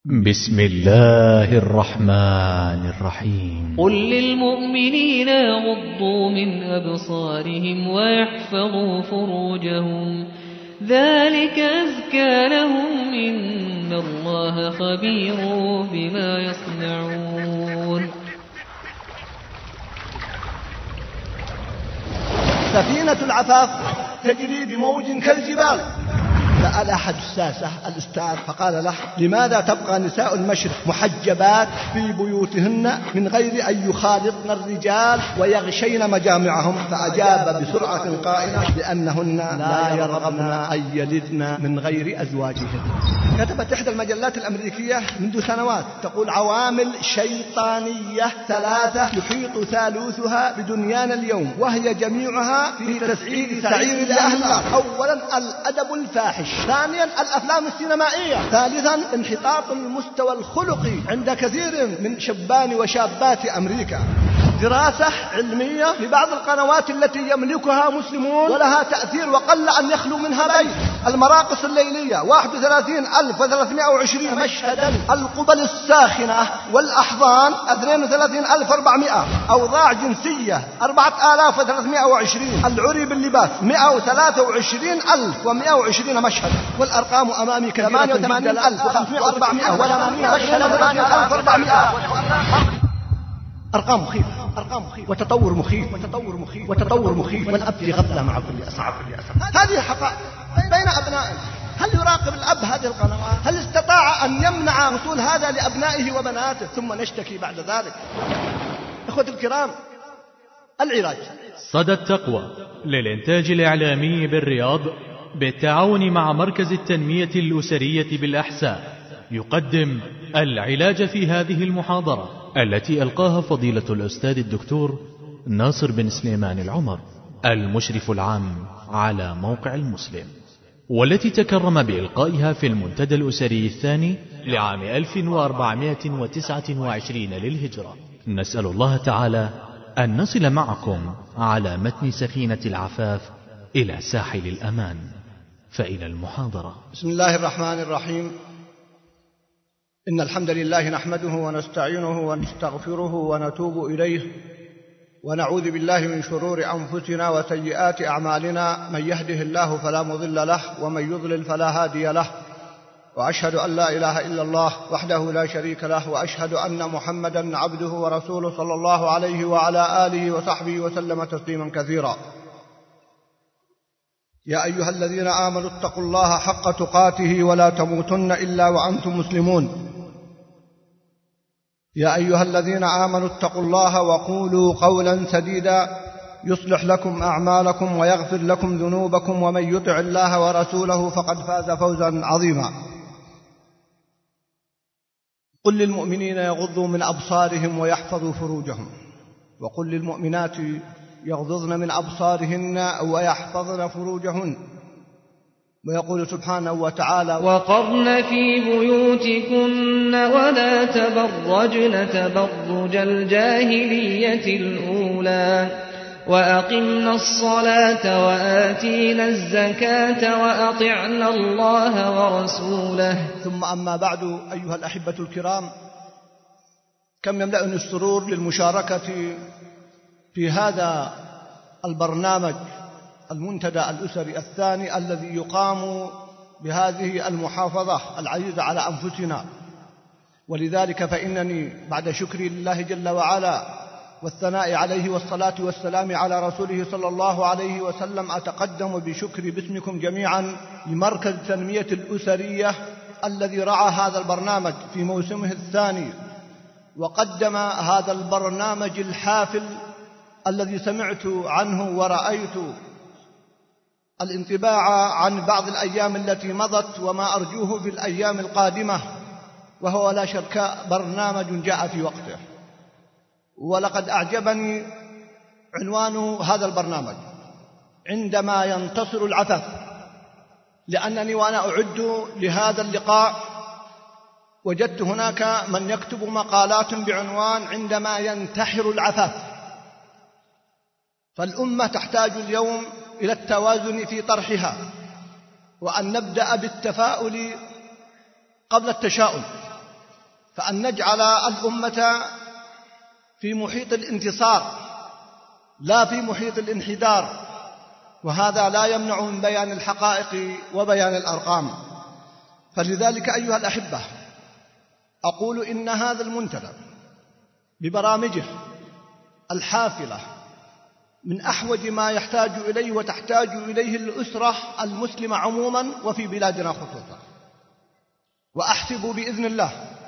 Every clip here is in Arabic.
بسم الله الرحمن الرحيم. قل للمؤمنين يغضوا من أبصارهم ويحفظوا فروجهم ذلك أزكى لهم إن الله خبير بما يصنعون. سفينة العفاف تجري بموج كالجبال. سأل أحد الساسة الأستاذ فقال له: لماذا تبقى نساء المشرق محجبات في بيوتهن من غير أن يخالطن الرجال ويغشين مجامعهم؟ فأجاب بسرعة قائلة: لأنهن لا يرغبن أن يلدن من غير أزواجهن. كتبت إحدى المجلات الأمريكية منذ سنوات تقول: عوامل شيطانية 3 يحيط ثالوثها بدنيانا اليوم، وهي جميعها في تسعير سعير لأهل الأرض. أولا الأدب الفاحش، ثانيا الأفلام السينمائية، ثالثا انحطاط المستوى الخلقي عند كثير من شبان وشابات أمريكا. دراسة علمية لبعض القنوات التي يملكها مسلمون ولها تأثير وقل أن يخلو منها بيت. المراقص الليلية 31320 مشهدا، القبل الساخنة والأحضان 32400، أوضاع جنسية 4320، العري باللباس 123120 مشهدا. والأرقام أمامي كثيرة: 88584 مشهدا، 8400. أرقام مخيفة وتطور مخيف والأب في غفلة مع كل أسف. هذه حقائق بين أبنائه. هل يراقب الأب هذه القنوات؟ هل استطاع أن يمنع وصول هذا لأبنائه وبناته؟ ثم نشتكي بعد ذلك. إخوة الكرام، العلاج. صدى التقوى للإنتاج الإعلامي بالرياض بالتعاون مع مركز التنمية الأسرية بالأحساء يقدم العلاج في هذه المحاضرة التي ألقاها فضيلة الأستاذ الدكتور ناصر بن سليمان العمر، المشرف العام على موقع المسلم، والتي تكرم بإلقائها في المنتدى الأسري الثاني لعام 1429 للهجرة. نسأل الله تعالى أن نصل معكم على متن سفينة العفاف إلى ساحل الأمان. فإلى المحاضرة. بسم الله الرحمن الرحيم. إن الحمد لله نحمده ونستعينه ونستغفره ونتوب إليه، ونعوذ بالله من شرور أنفسنا وسيئات أعمالنا. من يهده الله فلا مضل له، ومن يضلل فلا هادي له. وأشهد أن لا إله إلا الله وحده لا شريك له، وأشهد أن محمدا عبده ورسوله صلى الله عليه وعلى آله وصحبه وسلم تسليما كثيرا. يا أيها الذين آمنوا اتقوا الله حق تقاته ولا تموتن إلا وأنتم مسلمون. يا أيها الذين آمنوا اتقوا الله وقولوا قولا سديدا يصلح لكم أعمالكم ويغفر لكم ذنوبكم، ومن يطع الله ورسوله فقد فاز فوزا عظيما. قل للمؤمنين يغضوا من أبصارهم ويحفظوا فروجهم، وقل للمؤمنات يغضضن من أبصارهن ويحفظن فروجهن. ويقول سبحانه وتعالى: وقرن في بيوتكن ولا تبرجن تبرج الجاهلية الأولى وأقمنا الصلاة وآتينا الزكاة وأطعنا الله ورسوله. ثم أما بعد، أيها الأحبة الكرام، كم يملأني السرور للمشاركة في هذا البرنامج المنتدى الأسري الثاني الذي يقام بهذه المحافظة العزيزة على أنفسنا. ولذلك فإنني بعد شكري لله جل وعلا والثناء عليه والصلاة والسلام على رسوله صلى الله عليه وسلم أتقدم بشكري باسمكم جميعا لمركز التنمية الأسرية الذي رعى هذا البرنامج في موسمه الثاني، وقدم هذا البرنامج الحافل الذي سمعت عنه ورأيت الانطباع عن بعض الأيام التي مضت وما أرجوه في الأيام القادمة، وهو لا شك برنامج جاء في وقته. ولقد أعجبني عنوان هذا البرنامج: عندما ينتصر العفاف، لأنني وأنا أعد لهذا اللقاء وجدت هناك من يكتب مقالات بعنوان عندما ينتحر العفاف. فالأمة تحتاج اليوم إلى التوازن في طرحها، وأن نبدأ بالتفاؤل قبل التشاؤم. فأن نجعل الأمة في محيط الانتصار لا في محيط الانحدار، وهذا لا يمنع من بيان الحقائق وبيان الأرقام. فلذلك أيها الأحبة أقول إن هذا المنتدى ببرامجه الحافلة من أحوج ما يحتاج إليه وتحتاج إليه الأسرة المسلمة عموما وفي بلادنا خصوصا. وأحسب بإذن الله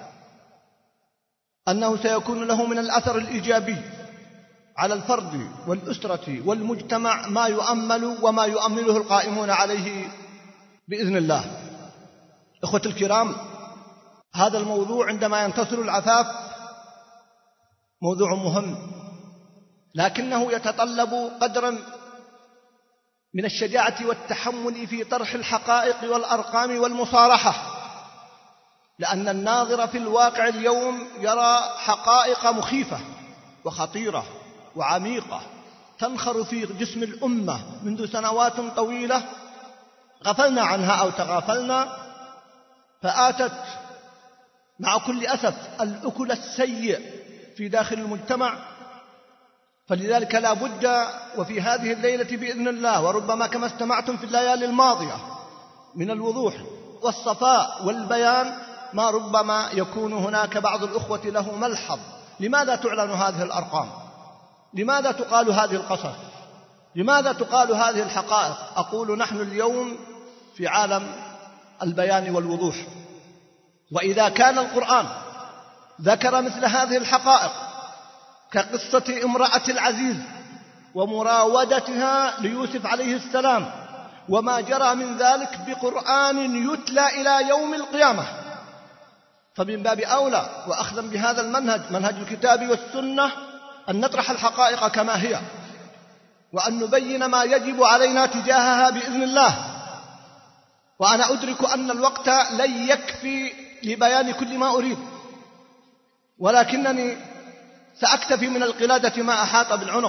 أنه سيكون له من الأثر الإيجابي على الفرد والأسرة والمجتمع ما يؤمل وما يؤمله القائمون عليه بإذن الله. إخوة الكرام، هذا الموضوع عندما ينتصر العفاف موضوع مهم، لكنه يتطلب قدرا من الشجاعة والتحمل في طرح الحقائق والأرقام والمصارحة، لأن الناظر في الواقع اليوم يرى حقائق مخيفة وخطيرة وعميقة تنخر في جسم الأمة منذ سنوات طويلة غفلنا عنها أو تغافلنا، فآتت مع كل أسف الأكل السيء في داخل المجتمع. فلذلك لا بد وفي هذه الليلة بإذن الله، وربما كما استمعتم في الليالي الماضية، من الوضوح والصفاء والبيان، ما ربما يكون هناك بعض الأخوة له ملحظ: لماذا تعلن هذه الأرقام؟ لماذا تقال هذه القصص؟ لماذا تقال هذه الحقائق؟ أقول نحن اليوم في عالم البيان والوضوح، وإذا كان القرآن ذكر مثل هذه الحقائق كقصة امرأة العزيز ومراودتها ليوسف عليه السلام وما جرى من ذلك بقرآن يتلى إلى يوم القيامة، فمن باب أولى وأخذا بهذا المنهج، منهج الكتاب والسنة، أن نطرح الحقائق كما هي وأن نبين ما يجب علينا تجاهها بإذن الله. وأنا أدرك أن الوقت لن يكفي لبيان كل ما أريد، ولكنني سأكتفي من القلادة ما أحاط بالعنق،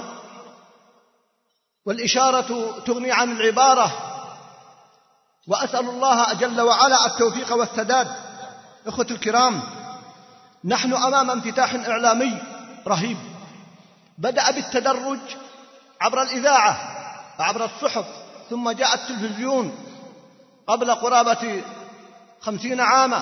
والإشارة تغني عن العبارة، وأسأل الله جل وعلا التوفيق والسداد. إخوة الكرام، نحن أمام انفتاح إعلامي رهيب بدأ بالتدرج عبر الإذاعة وعبر الصحف، ثم جاء التلفزيون قبل قرابة 50 عاما،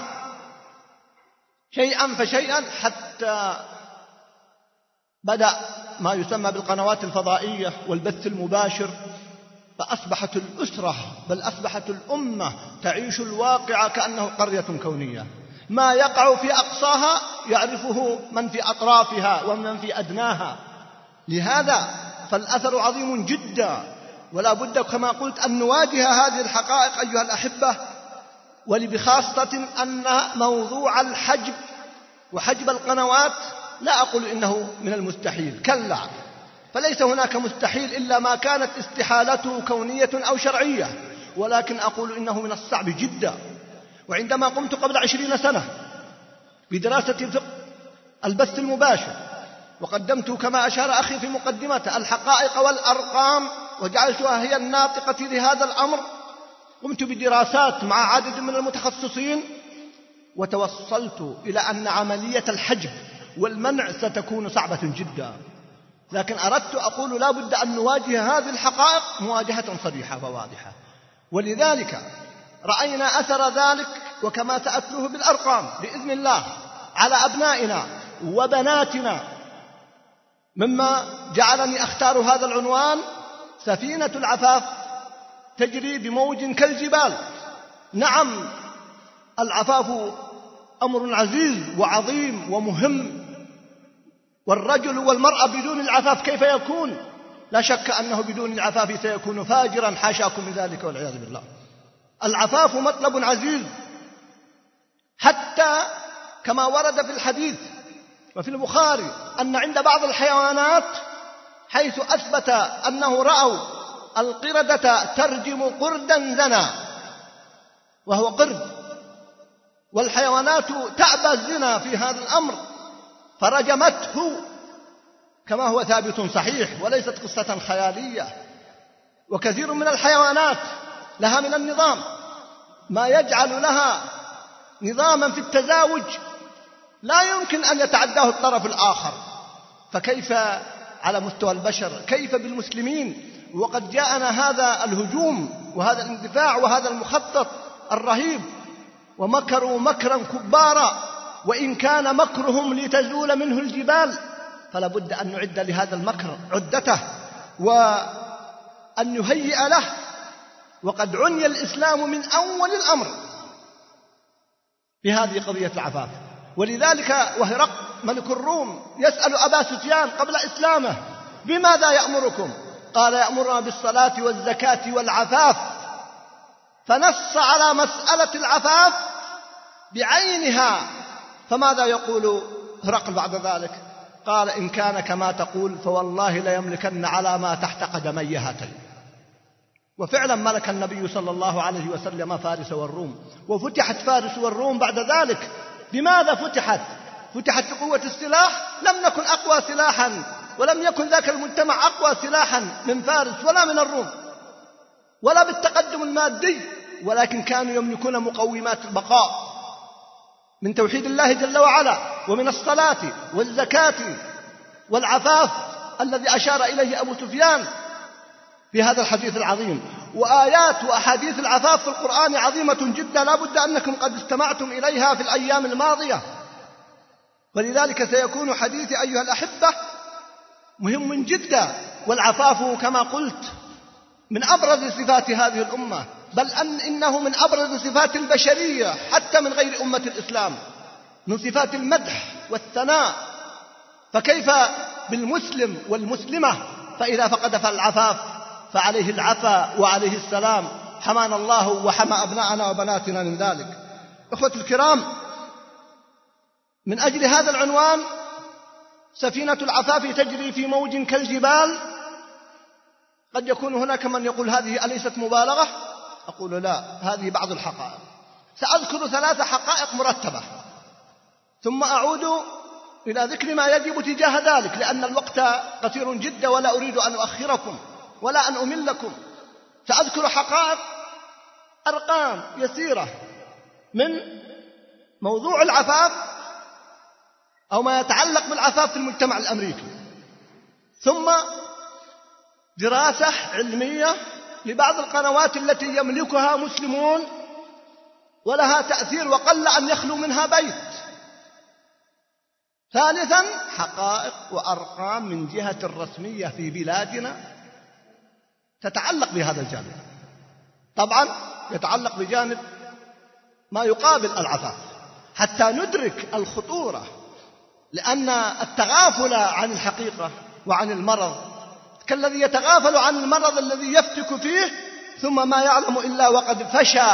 شيئا فشيئا حتى بدأ ما يسمى بالقنوات الفضائية والبث المباشر، فأصبحت الأسرة بل أصبحت الأمة تعيش الواقع كأنه قرية كونية، ما يقع في أقصاها يعرفه من في أطرافها ومن في أدناها. لهذا فالأثر عظيم جدا، ولا بد كما قلت أن نواجه هذه الحقائق أيها الأحبة، ولبخاصة أن موضوع الحجب وحجب القنوات لا أقول إنه من المستحيل، كلا، فليس هناك مستحيل إلا ما كانت استحالته كونية أو شرعية، ولكن أقول إنه من الصعب جدا. وعندما قمت قبل 20 سنة بدراسة فقه البث المباشر، وقدمت كما أشار أخي في مقدمته الحقائق والأرقام وجعلتها هي الناطقة لهذا الأمر، قمت بدراسات مع عدد من المتخصصين، وتوصلت إلى أن عملية الحجب والمنع ستكون صعبة جدا، لكن أردت أقول لا بد أن نواجه هذه الحقائق مواجهة صريحة وواضحة. ولذلك رأينا أثر ذلك، وكما سأتلوه بالأرقام بإذن الله على أبنائنا وبناتنا، مما جعلني أختار هذا العنوان: سفينة العفاف تجري بموج كالجبال. نعم، العفاف أمر عزيز وعظيم ومهم، والرجل والمرأة بدون العفاف كيف يكون؟ لا شك أنه بدون العفاف سيكون فاجرا، حاشاكم من ذلك والعياذ بالله. العفاف مطلب عزيز، حتى كما ورد في الحديث وفي البخاري أن عند بعض الحيوانات حيث أثبت أنه رأوا القردة ترجم قردا زنا، وهو قرد، والحيوانات تأبى الزنا في هذا الأمر فرجمته، كما هو ثابت صحيح وليست قصة خيالية. وكثير من الحيوانات لها من النظام ما يجعل لها نظاما في التزاوج لا يمكن أن يتعداه الطرف الآخر، فكيف على مستوى البشر؟ كيف بالمسلمين؟ وقد جاءنا هذا الهجوم وهذا الاندفاع وهذا المخطط الرهيب، ومكروا مكرا كبارا، وإن كان مكرهم لتزول منه الجبال، فلا بد أن نعد لهذا المكر عدته وأن يهيئ له. وقد عني الإسلام من أول الأمر بهذه قضية العفاف. ولذلك وهرقل ملك الروم يسأل أبا سفيان قبل إسلامه: بماذا يأمركم؟ قال: يأمرنا بالصلاة والزكاة والعفاف. فنص على مسألة العفاف بعينها. فماذا يقول هرقل بعد ذلك؟ قال: إن كان كما تقول فوالله ليملكن على ما تحت قدمي هاتين. وفعلا ملك النبي صلى الله عليه وسلم فارس والروم، وفتحت فارس والروم بعد ذلك. لماذا فتحت؟ فتحت بقوة السلاح؟ لم نكن أقوى سلاحا، ولم يكن ذاك المجتمع أقوى سلاحا من فارس ولا من الروم، ولا بالتقدم المادي، ولكن كانوا يملكون مقومات البقاء من توحيد الله جل وعلا، ومن الصلاة والزكاة والعفاف الذي أشار إليه أبو سفيان في هذا الحديث العظيم. وآيات وأحاديث العفاف في القرآن عظيمة جدا، لا بد أنكم قد استمعتم إليها في الأيام الماضية. ولذلك سيكون حديثي أيها الأحبة مهم جدا. والعفاف كما قلت من أبرز صفات هذه الأمة، بل إنه من أبرز صفات البشرية حتى من غير أمة الإسلام، من صفات المدح والثناء. فكيف بالمسلم والمسلمة؟ فإذا فقد العفاف فعليه العفا وعليه السلام، حمانا الله وحمى أبناءنا وبناتنا من ذلك. إخوتي الكرام، من أجل هذا العنوان سفينة العفاف تجري في موج كالجبال. قد يكون هناك من يقول هذه أليست مبالغة؟ أقول لا، هذه بعض الحقائق. سأذكر 3 حقائق مرتبة، ثم أعود إلى ذكر ما يجب تجاه ذلك، لأن الوقت قصير جدا ولا أريد أن أؤخركم ولا أن أملكم. سأذكر حقائق، أرقام يسيرة من موضوع العفاف أو ما يتعلق بالعفاف في المجتمع الأمريكي، ثم دراسة علمية لبعض القنوات التي يملكها مسلمون ولها تأثير وقل أن يخلو منها بيت. ثالثا حقائق وأرقام من جهة الرسمية في بلادنا تتعلق بهذا الجانب. طبعا يتعلق بجانب ما يقابل العفاف حتى ندرك الخطورة، لأن التغافل عن الحقيقة وعن المرض كالذي يتغافل عن المرض الذي يفتك فيه ثم ما يعلم إلا وقد فشى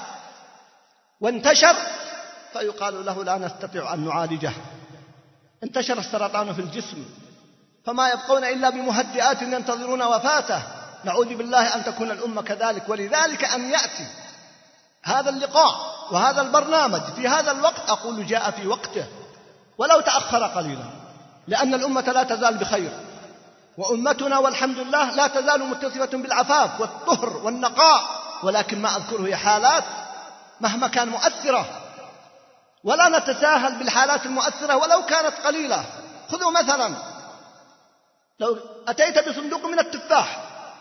وانتشر، فيقال له لا نستطيع أن نعالجه. انتشر السرطان في الجسم فما يبقون إلا بمهدئات ينتظرون وفاته. نعوذ بالله أن تكون الأمة كذلك. ولذلك أن يأتي هذا اللقاء وهذا البرنامج في هذا الوقت أقول جاء في وقته ولو تأخر قليلا، لأن الأمة لا تزال بخير، وأمتنا والحمد لله لا تزال متصفة بالعفاف والطهر والنقاء، ولكن ما أذكره هي حالات مهما كان مؤثرة، ولا نتساهل بالحالات المؤثرة ولو كانت قليلة. خذوا مثلا لو أتيت بصندوق من التفاح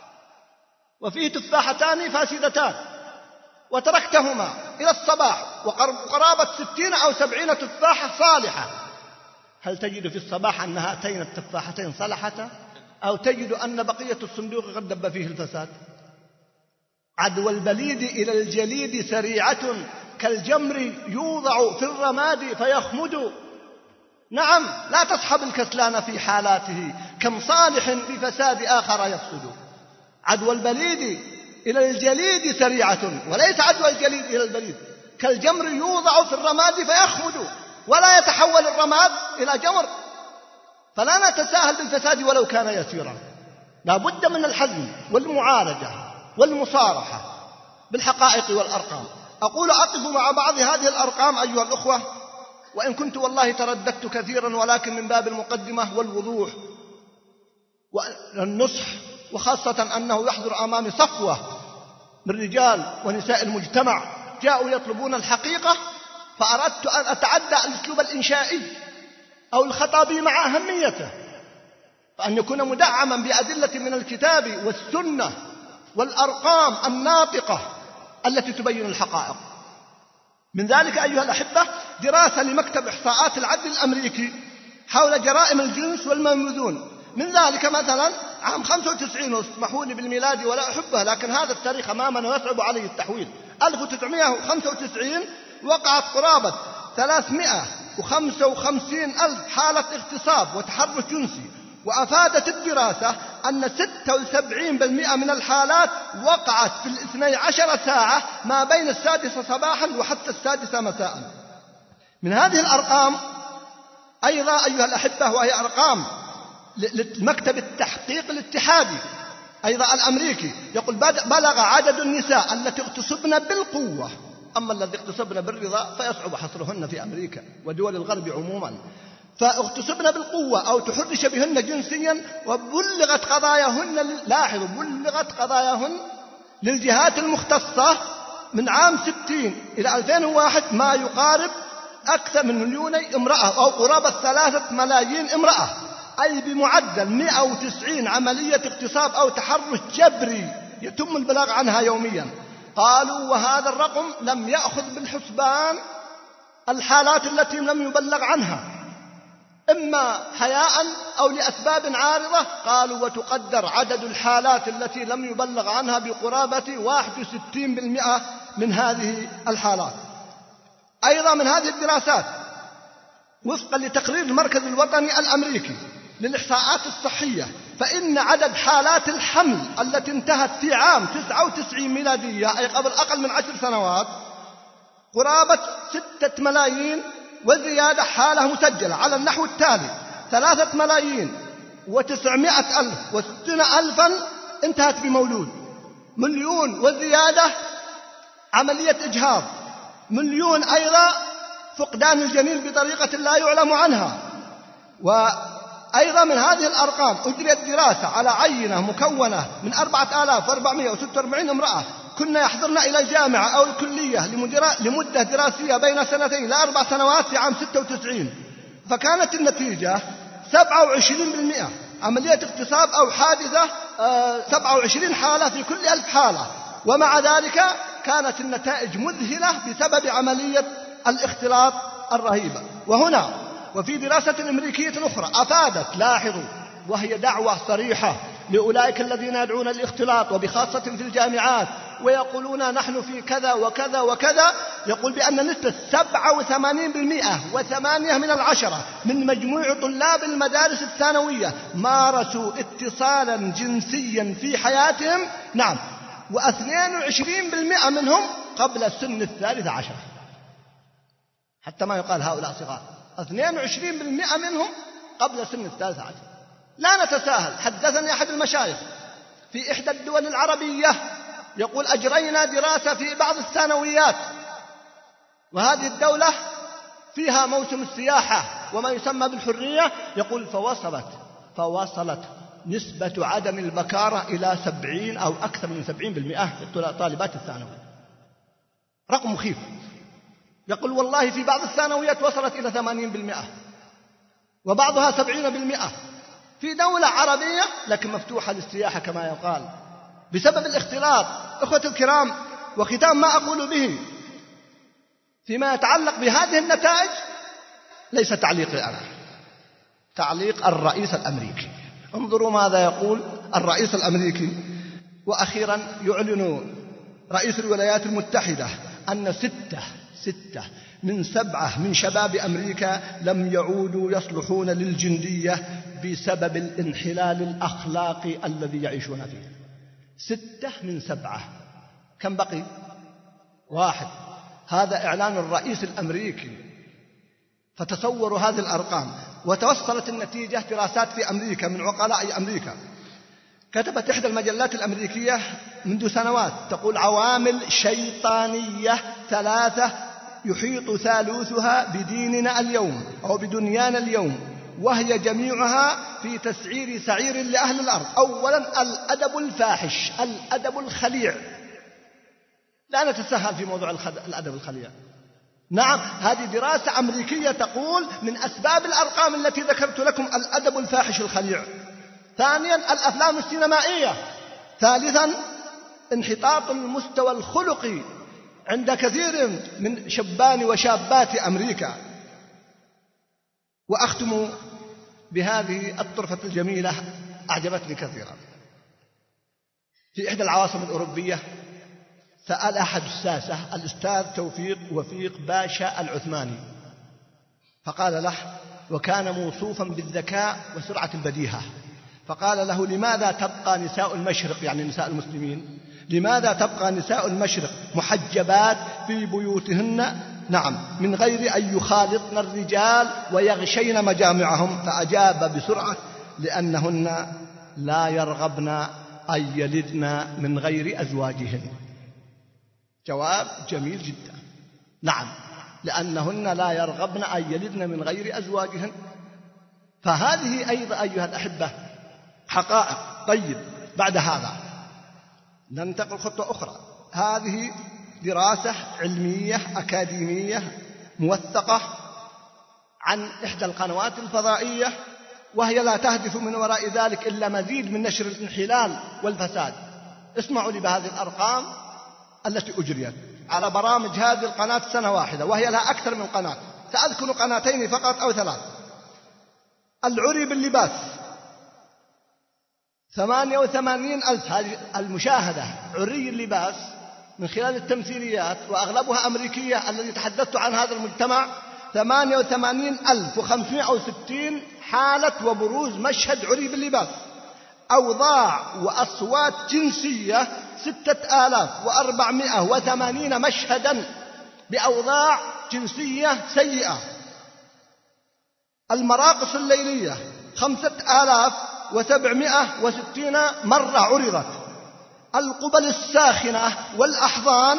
وفيه تفاحتان فاسدتان وتركتهما إلى الصباح وقرابة 60 أو 70 تفاحة صالحة، هل تجد في الصباح أن هاتين التفاحتين صلحتا، أو تجد أن بقية الصندوق قد دب فيه الفساد؟ عدوى البليد إلى الجليد سريعة كالجمر يوضع في الرماد فيخمد. نعم، لا تصحب الكسلان في حالاته، كم صالح بفساد آخر يفسد. عدوى البليد إلى الجليد سريعة، وليس عدوى الجليد إلى البليد، كالجمر يوضع في الرماد فيخمد، ولا يتحول الرماد إلى جمر. فلا نتساهل بالفساد ولو كان يسيرا، لا بد من الحزم والمعالجة والمصارحة بالحقائق والأرقام. أقول أقف مع بعض هذه الأرقام أيها الأخوة، وإن كنت والله ترددت كثيرا، ولكن من باب المقدمة والوضوح والنصح، وخاصة أنه يحضر أمامي صفوة من رجال ونساء المجتمع جاءوا يطلبون الحقيقة فأردت أن أتعدى الأسلوب الإنشائي أو الخطابي مع أهميته، فأن يكون مدعما بأدلة من الكتاب والسنة والأرقام الناطقة التي تبين الحقائق. من ذلك أيها الأحبة دراسة لمكتب إحصاءات العدل الأمريكي حول جرائم الجنس والمنبوذون. من ذلك مثلا عام 95، واسمحوا لي بالميلاد ولا أحبه لكن هذا التاريخ أمامنا ويصعب عليه التحويل، 1995 وقعت قرابة 355,000 حالة اغتصاب وتحرش جنسي، وأفادت الدراسة أن 76% من الحالات وقعت في 12 ساعة ما بين 6 صباحا وحتى 6 مساء. من هذه الأرقام أيضا أيها الأحبة، وهي أرقام لمكتب التحقيق الاتحادي أيضا الأمريكي، يقول بلغ عدد النساء التي اغتصبن بالقوة، أما الذي اغتصبن بالرضا فيصعب حصرهن في أمريكا ودول الغرب عموما، فاغتصبن بالقوة أو تحرش بهن جنسيا، وبلغت قضاياهن، لاحظوا بلغت قضاياهن للجهات المختصة من عام 60 إلى 2001 ما يقارب أكثر من 2,000,000 امرأة أو قرابة 3 ملايين امرأة، أي بمعدل 190 عملية اغتصاب أو تحرش جبري يتم البلاغ عنها يوميا. قالوا وهذا الرقم لم يأخذ بالحسبان الحالات التي لم يبلغ عنها، إما حياء أو لأسباب عارضة. قالوا وتقدر عدد الحالات التي لم يبلغ عنها بقرابة 61% من هذه الحالات. أيضا من هذه الدراسات وفقا لتقرير المركز الوطني الأمريكي للإحصاءات الصحية، فإن عدد حالات الحمل التي انتهت في عام 99 ميلادية، أي قبل أقل من 10 سنوات، قرابة 6 ملايين وزيادة حالة مسجلة على النحو التالي: 3,900,060 انتهت بمولود، 1,000,000 وزيادة عملية إجهاض، 1,000,000 أيضا فقدان الجنين بطريقة لا يعلم عنها. وأيضا من هذه الأرقام أجريت دراسة على عينة مكونة من 4,446 امرأة كنا يحضرن إلى الجامعة أو الكلية لمدة دراسية بين 2 إلى 4 سنوات في عام 96، فكانت النتيجة 27% عملية اغتصاب أو حادثة، 27 حالة في كل 1000 حالة، ومع ذلك كانت النتائج مذهلة بسبب عملية الاختلاط الرهيبة. وهنا وفي دراسة أمريكية أخرى أفادت، لاحظوا، وهي دعوة صريحة لأولئك الذين يدعون الاختلاط وبخاصة في الجامعات ويقولون نحن في كذا وكذا وكذا، يقول بأن نسبة 87.8 من مجموع طلاب المدارس الثانوية مارسوا اتصالا جنسيا في حياتهم، نعم، و22% منهم قبل سن 13. حتى ما يقال هؤلاء صغار، 22% منهم قبل سن 13. لا نتساهل. حدثني أحد المشايخ في إحدى الدول العربية يقول أجرينا دراسة في بعض الثانويات، وهذه الدولة فيها موسم السياحة وما يسمى بالحرية، يقول فوصلت نسبة عدم البكارة إلى 70 أو أكثر من 70% طالبات الثانوي. رقم مخيف. يقول والله في بعض الثانويات وصلت إلى 80% وبعضها 70%، في دولة عربية لكن مفتوحة للسياحة كما يقال بسبب الاختلاط. أخوة الكرام، وختام ما أقول به فيما يتعلق بهذه النتائج ليس تعليقي أنا، تعليق الرئيس الأمريكي. انظروا ماذا يقول الرئيس الأمريكي. وأخيرا يعلن رئيس الولايات المتحدة أن 6 من 7 من شباب أمريكا لم يعودوا يصلحون للجندية بسبب الانحلال الأخلاقي الذي يعيشون فيه. 6 من 7. كم بقي؟ 1. هذا إعلان الرئيس الأمريكي. فتصوروا هذه الأرقام. وتوصلت النتيجة دراسات في أمريكا من عقلاء أمريكا. كتبت إحدى المجلات الأمريكية منذ سنوات تقول عوامل شيطانية 3 يحيط ثالوثها بديننا اليوم أو بدنيانا اليوم، وهي جميعها في تسعير سعير لأهل الأرض. أولا الأدب الفاحش، الأدب الخليع، لا نتساهل في موضوع الأدب الخليع. نعم، هذه دراسة أمريكية تقول من أسباب الأرقام التي ذكرت لكم الأدب الفاحش الخليع. ثانيا الأفلام السينمائية. ثالثا انحطاط المستوى الخلقي عند كثير من شبان وشابات أمريكا. وأختم بهذه الطرفة الجميلة أعجبتني كثيرا. في إحدى العواصم الأوروبية سأل أحد الساسة الأستاذ توفيق وفيق باشا العثماني، فقال له، وكان موصوفا بالذكاء وسرعة البديهة، فقال له: لماذا تبقى نساء المشرق، يعني نساء المسلمين، لماذا تبقى نساء المشرق محجبات في بيوتهن، نعم، من غير أن يخالطن الرجال ويغشين مجامعهم؟ فأجاب بسرعة: لأنهن لا يرغبن أن يلدن من غير أزواجهن. جواب جميل جدا. نعم، لأنهن لا يرغبن أن يلدن من غير أزواجهن. فهذه أيضا أيها الأحبة حقائق. طيب، بعد هذا ننتقل خطوة أخرى. هذه دراسة علمية أكاديمية موثقة عن إحدى القنوات الفضائية، وهي لا تهدف من وراء ذلك إلا مزيد من نشر الانحلال والفساد. اسمعوا لي بهذه الأرقام التي أجريت على برامج هذه القناة سنة واحدة، وهي لها أكثر من قناة، سأذكر قناتين فقط أو ثلاث. العري باللباس 88,000 هذه المشاهدة. عري اللباس من خلال التمثيليات وأغلبها أمريكية الذي تحدثت عن هذا المجتمع 88,560 حالة وبروز مشهد عري باللباس. أوضاع وأصوات جنسية 6,480 مشهدا بأوضاع جنسية سيئة. المراقص الليلية 5,760 مرة عرضت. القبل الساخنة والأحضان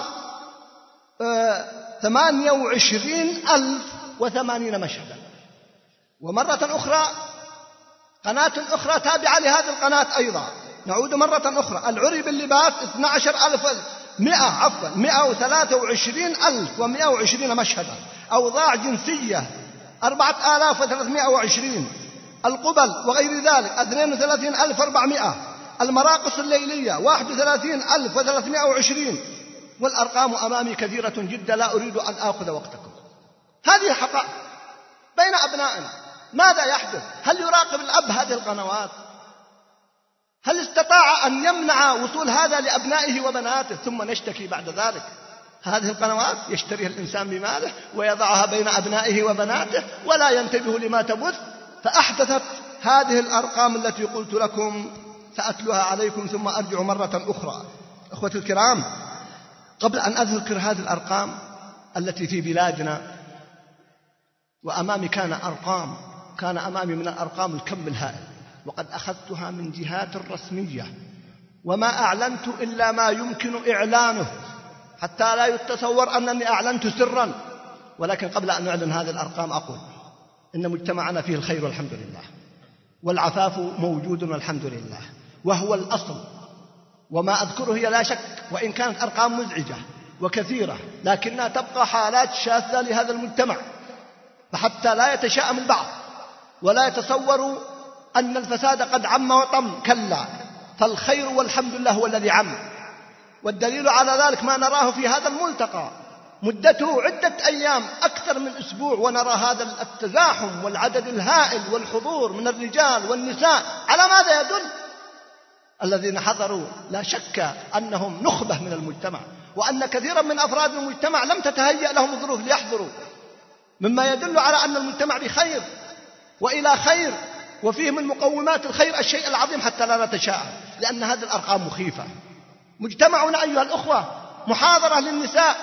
28,080 مشهدا. ومرة أخرى قناة أخرى تابعة لهذه القناة أيضا، نعود مرة أخرى، العري باللباس 123,120 مشهدا. أوضاع جنسية 4,320. القبل وغير ذلك 32,400. المراقص الليلية 31,320. والأرقام أمامي كثيرة جدا لا أريد أن آخذ وقتكم. هذه حقائق بين أبنائنا. ماذا يحدث؟ هل يراقب الأب هذه القنوات؟ هل استطاع أن يمنع وصول هذا لأبنائه وبناته؟ ثم نشتكي بعد ذلك. هذه القنوات يشتريها الإنسان بماله ويضعها بين أبنائه وبناته ولا ينتبه لما تبث. فأحدثت هذه الأرقام التي قلت لكم سأتلوها عليكم ثم أرجع مرة أخرى. أخوتي الكرام، قبل أن أذكر هذه الأرقام التي في بلادنا، وأمامي كان أمامي من الأرقام الكم الهائل، وقد أخذتها من جهات رسمية، وما أعلنت إلا ما يمكن إعلانه حتى لا يتصور أنني أعلنت سرا. ولكن قبل أن أعلن هذه الأرقام أقول إن مجتمعنا فيه الخير والحمد لله، والعفاف موجود والحمد لله، وهو الأصل. وما أذكره هي لا شك وإن كانت أرقام مزعجة وكثيرة، لكنها تبقى حالات شاذة لهذا المجتمع، فحتى لا يتشائم البعض ولا يتصوروا أن الفساد قد عم وطم. كلا، فالخير والحمد لله هو الذي عم. والدليل على ذلك ما نراه في هذا الملتقى، مدته عدة أيام، أكثر من أسبوع، ونرى هذا التزاحم والعدد الهائل والحضور من الرجال والنساء. على ماذا يدل؟ الذين حضروا لا شك أنهم نخبة من المجتمع، وأن كثيرا من أفراد المجتمع لم تتهيأ لهم الظروف ليحضروا، مما يدل على أن المجتمع بخير وإلى خير، وفيه من مقومات الخير الشيء العظيم حتى لا نتشائم، لأن هذه الأرقام مخيفة. مجتمعنا أيها الأخوة محاضرة للنساء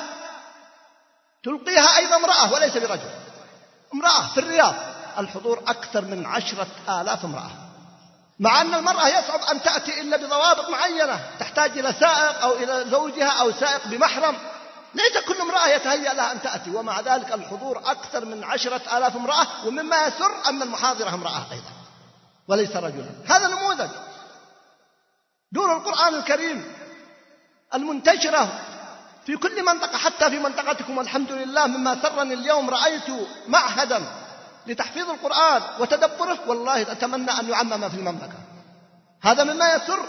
تلقيها أيضا امرأة وليس برجل، امرأة في الرياض، الحضور أكثر من 10,000 امرأة، مع أن المرأة يصعب أن تأتي إلا بضوابط معينة، تحتاج إلى سائق أو إلى زوجها أو سائق بمحرم، ليس كل امرأة يتهيأ لها أن تأتي، ومع ذلك الحضور أكثر من 10,000 امرأة. ومما يسر أن المحاضرة امرأة أيضا وليس رجلا. هذا نموذج. دور القرآن الكريم المنتشرة في كل منطقة، حتى في منطقتكم. والحمد لله مما سرني اليوم رأيت معهدا لتحفيظ القرآن وتدبره، والله أتمنى أن يعمم في المملكة. هذا مما يسر.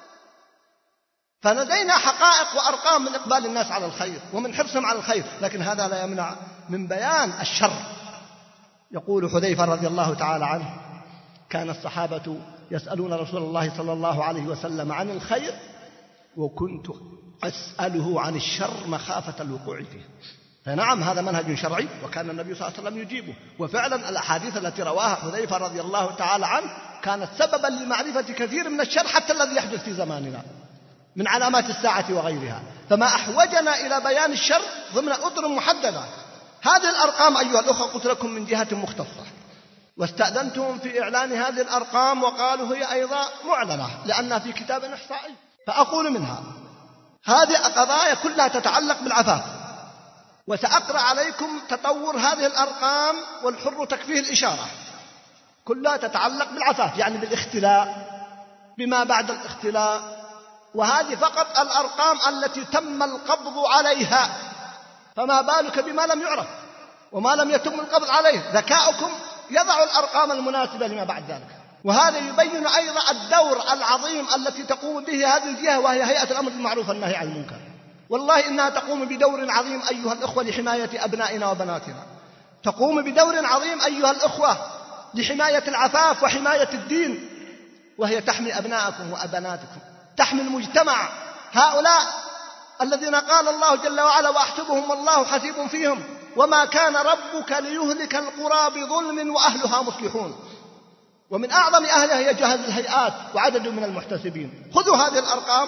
فلدينا حقائق وأرقام من إقبال الناس على الخير ومن حرصهم على الخير، لكن هذا لا يمنع من بيان الشر. يقول حذيفة رضي الله تعالى عنه: كان الصحابة يسألون رسول الله صلى الله عليه وسلم عن الخير وكنت أسأله عن الشر مخافة الوقوع فيه. فنعم، هذا منهج شرعي، وكان النبي صلى الله عليه وسلم يجيبه. وفعلا الأحاديث التي رواها حذيفة رضي الله تعالى عنه كانت سببا لمعرفة كثير من الشر حتى الذي يحدث في زماننا من علامات الساعة وغيرها. فما أحوجنا إلى بيان الشر ضمن أطر محددة. هذه الأرقام أيها الأخوة قلت لكم من جهة مختصة، واستأذنتهم في إعلان هذه الأرقام وقالوا هي أيضا معلنة لأنها في كتاب إحصائي. فأقول منها هذه قضايا كلها تتعلق بالعفاف، وسأقرأ عليكم تطور هذه الأرقام والحر تكفيه الإشارة. كلها تتعلق بالعفاف، يعني بالاختلاء، بما بعد الاختلاء. وهذه فقط الأرقام التي تم القبض عليها، فما بالك بما لم يعرف وما لم يتم القبض عليه. ذكاؤكم يضع الأرقام المناسبة لما بعد ذلك. وهذا يبين أيضا الدور العظيم التي تقوم به هذه الجهة، وهي هيئة الأمر بالمعروف والنهي عن المنكر. والله إنها تقوم بدور عظيم أيها الأخوة لحماية أبنائنا وبناتنا. تقوم بدور عظيم أيها الأخوة لحماية العفاف وحماية الدين، وهي تحمي أبنائكم وأبناتكم، تحمي المجتمع. هؤلاء الذين قال الله جل وعلا: وأحسبهم والله حسيب فيهم وما كان ربك ليهلك القرى بظلم وأهلها مصلحون. ومن أعظم أهلها هي جهاز الهيئات وعدد من المحتسبين. خذوا هذه الأرقام: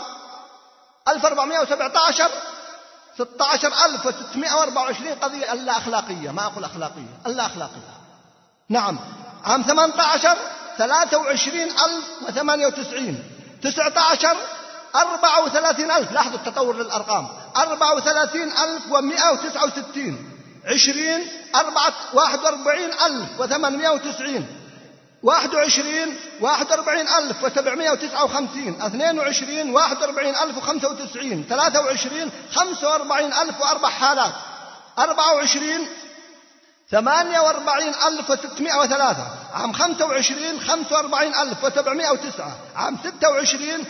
1417 16624 قضية اللا أخلاقية، ما أقول أخلاقية، اللا أخلاقية. نعم. عام 18 23098. 19 34000. لاحظوا التطور للأرقام: 34169. 20 41890. 21 41759. 22 44095. 23 45004 حالات. 24 48603. عام 25 45709. عام 26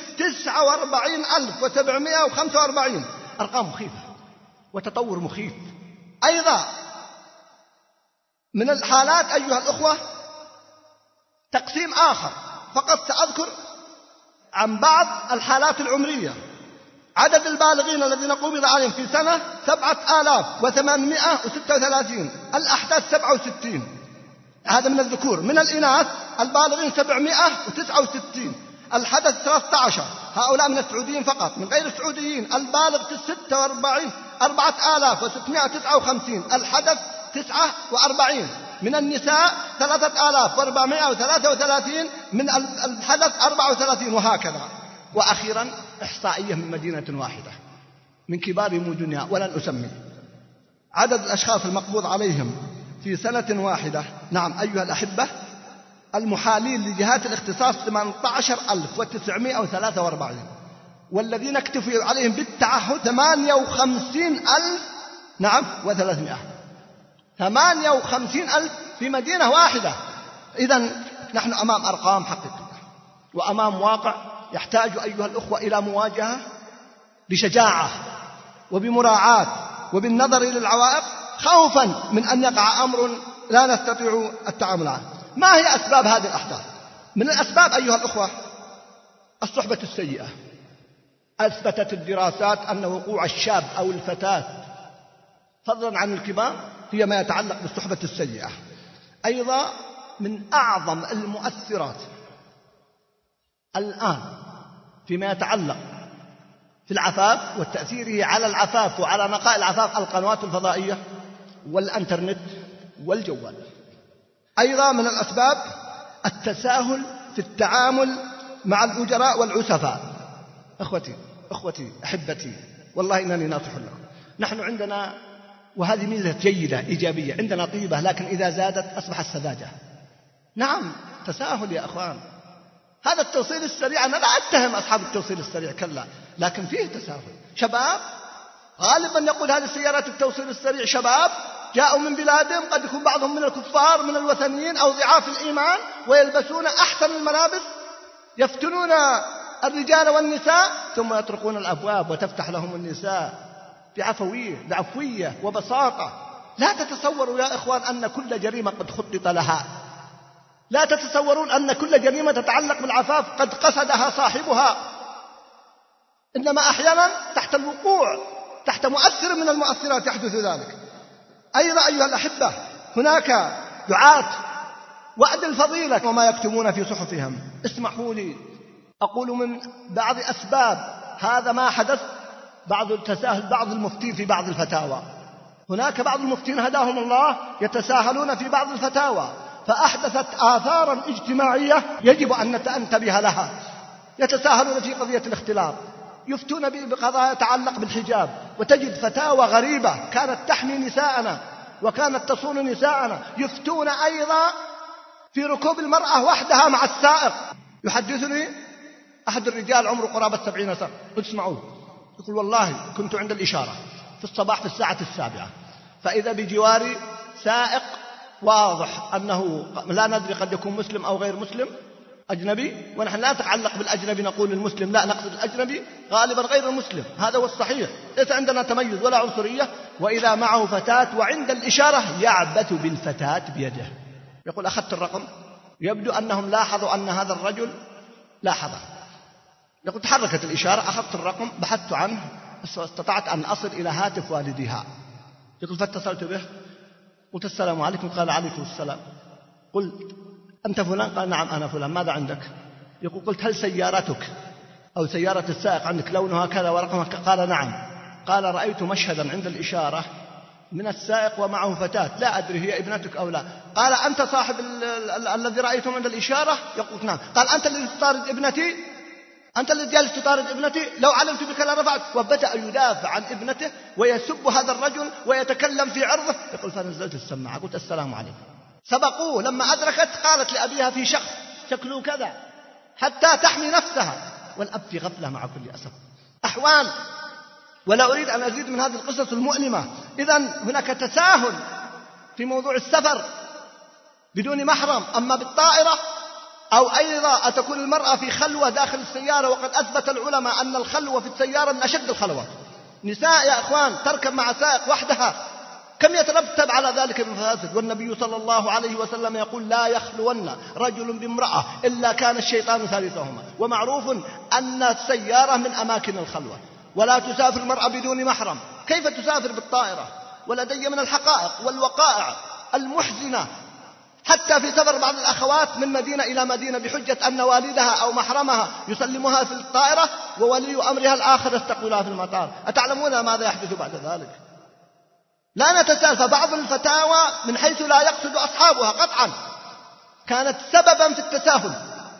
49745. أرقام مخيفة وتطور مخيف. أيضا من الحالات أيها الأخوة تقسيم آخر، فقط سأذكر عن بعض الحالات العمرية. عدد البالغين الذين قبض عليهم في سنة 7836. الأحداث 67. هذا من الذكور. من الإناث البالغين 769. الحدث 13. هؤلاء من السعوديين فقط. من غير السعوديين البالغ 46 4659. الحدث 49. من النساء 3433. من الحدث 34. وهكذا. وأخيرا إحصائية من مدينة واحدة من كبار مدنها ولن أسمي عدد الأشخاص المقبوض عليهم في سنة واحدة. نعم أيها الأحبة، المحالين لجهات الاختصاص 18943، والذين اكتفوا عليهم بالتعهد 58,000. نعم و300. 58,000 في مدينة واحدة. إذن نحن أمام أرقام حقيقية وأمام واقع يحتاج أيها الأخوة إلى مواجهة بشجاعة وبمراعاة وبالنظر إلى العوائق، خوفا من أن يقع أمر لا نستطيع التعامل عنه. ما هي أسباب هذه الأحداث؟ من الأسباب أيها الأخوة الصحبة السيئة. أثبتت الدراسات أن وقوع الشاب أو الفتاة فضلا عن الكبار هي ما يتعلق بالصحبة السيئة. أيضا من أعظم المؤثرات الآن فيما يتعلق في العفاف وتأثيره على العفاف وعلى نقاء العفاف القنوات الفضائية والإنترنت والجوال. أيضا من الأسباب التساهل في التعامل مع الأجراء والعسفاء. أخوتي أحبتي، والله إنني ناصح لكم. نحن عندنا، وهذه ميزة جيدة إيجابية، عندنا طيبة، لكن إذا زادت أصبحت سذاجة. نعم تساهل يا أخوان. هذا التوصيل السريع، أنا لا أتهم أصحاب التوصيل السريع، كلا، لكن فيه تساهل. شباب غالبا يقول هذه سيارات التوصيل السريع شباب جاءوا من بلادهم، قد يكون بعضهم من الكفار من الوثنيين أو ضعاف الإيمان، ويلبسون أحسن الملابس، يفتنون الرجال والنساء، ثم يطرقون الأبواب وتفتح لهم النساء بعفوية وبساطة. لا تتصوروا يا إخوان أن كل جريمة قد خطط لها، لا تتصورون أن كل جريمة تتعلق بالعفاف قد قصدها صاحبها، إنما أحيانا تحت الوقوع، تحت مؤثر من المؤثرات يحدث ذلك. أيضا أيها الأحبة هناك دعاة وعد الفضيلة وما يكتمون في صحفهم. اسمحوا لي أقول من بعض أسباب هذا ما حدث بعض التساهل بعض المفتين في بعض الفتاوى. هناك بعض المفتين هداهم الله يتساهلون في بعض الفتاوى، فأحدثت آثارا اجتماعية يجب أن ننتبه لها. يتساهلون في قضية الاختلاط، يفتون بقضايا يتعلق بالحجاب، وتجد فتاوى غريبة كانت تحمي نساءنا وكانت تصون نساءنا. يفتون أيضا في ركوب المرأة وحدها مع السائق. يحدثني أحد الرجال عمره قرابة 70 سنة، اسمعوا، يقول والله كنت عند الإشارة في الصباح في الساعة 7، فإذا بجواري سائق واضح أنه لا ندري قد يكون مسلم أو غير مسلم، أجنبي، ونحن لا نتعلق بالأجنبي نقول المسلم، لا نقصد الأجنبي غالبا غير المسلم، هذا هو الصحيح، ليس عندنا تميز ولا عنصرية. وإذا معه فتاة وعند الإشارة يعبث بالفتاة بيده. يقول أخذت الرقم، يبدو أنهم لاحظوا أن هذا الرجل لاحظه. يقول تحركت الإشارة، أخذت الرقم، بحثت عنه، استطعت أن أصل إلى هاتف والدها. يقول فاتصلت به، قلت السلام عليكم، قال عليكم السلام. قلت أنت فلان؟ قال نعم أنا فلان، ماذا عندك؟ يقول قلت هل سيارتك أو سيارة السائق عندك لونها كذا ورقمها؟ قال نعم. قال رأيت مشهدا عند الإشارة من السائق ومعه فتاة، لا أدري هي ابنتك أو لا. قال أنت صاحب الذي رأيتم عند الإشارة؟ يقول نعم. قال أنت الذي تطارد ابنتي؟ أنت الذي جالس تطارد ابنتي؟ لو علمت بك لرفعت. وبدأ يدافع عن ابنته ويسب هذا الرجل ويتكلم في عرضه. يقول فنزلت السماعة، قلت السلام عليكم. سبقوه، لما أدركت قالت لأبيها في شخص شكله كذا حتى تحمي نفسها، والأب في غفلة مع كل أسف. أحوال، ولا أريد أن أزيد من هذه القصص المؤلمة. إذن هناك تساهل في موضوع السفر بدون محرم. أما بالطائرة أو أيضا تكون المرأة في خلوة داخل السيارة، وقد أثبت العلماء أن الخلوة في السيارة من أشد الخلوات. نساء يا إخوان تركب مع سائق وحدها، كم يترتب على ذلك من مفاسد. والنبي صلى الله عليه وسلم يقول لا يخلون رجل بامرأة إلا كان الشيطان ثالثهما. ومعروف أن السيارة من أماكن الخلوة، ولا تسافر المرأة بدون محرم. كيف تسافر بالطائرة؟ ولدي من الحقائق والوقائع المحزنة حتى في سفر بعض الأخوات من مدينة إلى مدينة بحجة أن والدها أو محرمها يسلمها في الطائرة وولي أمرها الآخر يستقبلها في المطار. أتعلمون ماذا يحدث بعد ذلك؟ لا نتساهل. فبعض الفتاوى من حيث لا يقصد أصحابها قطعا كانت سببا في التساهل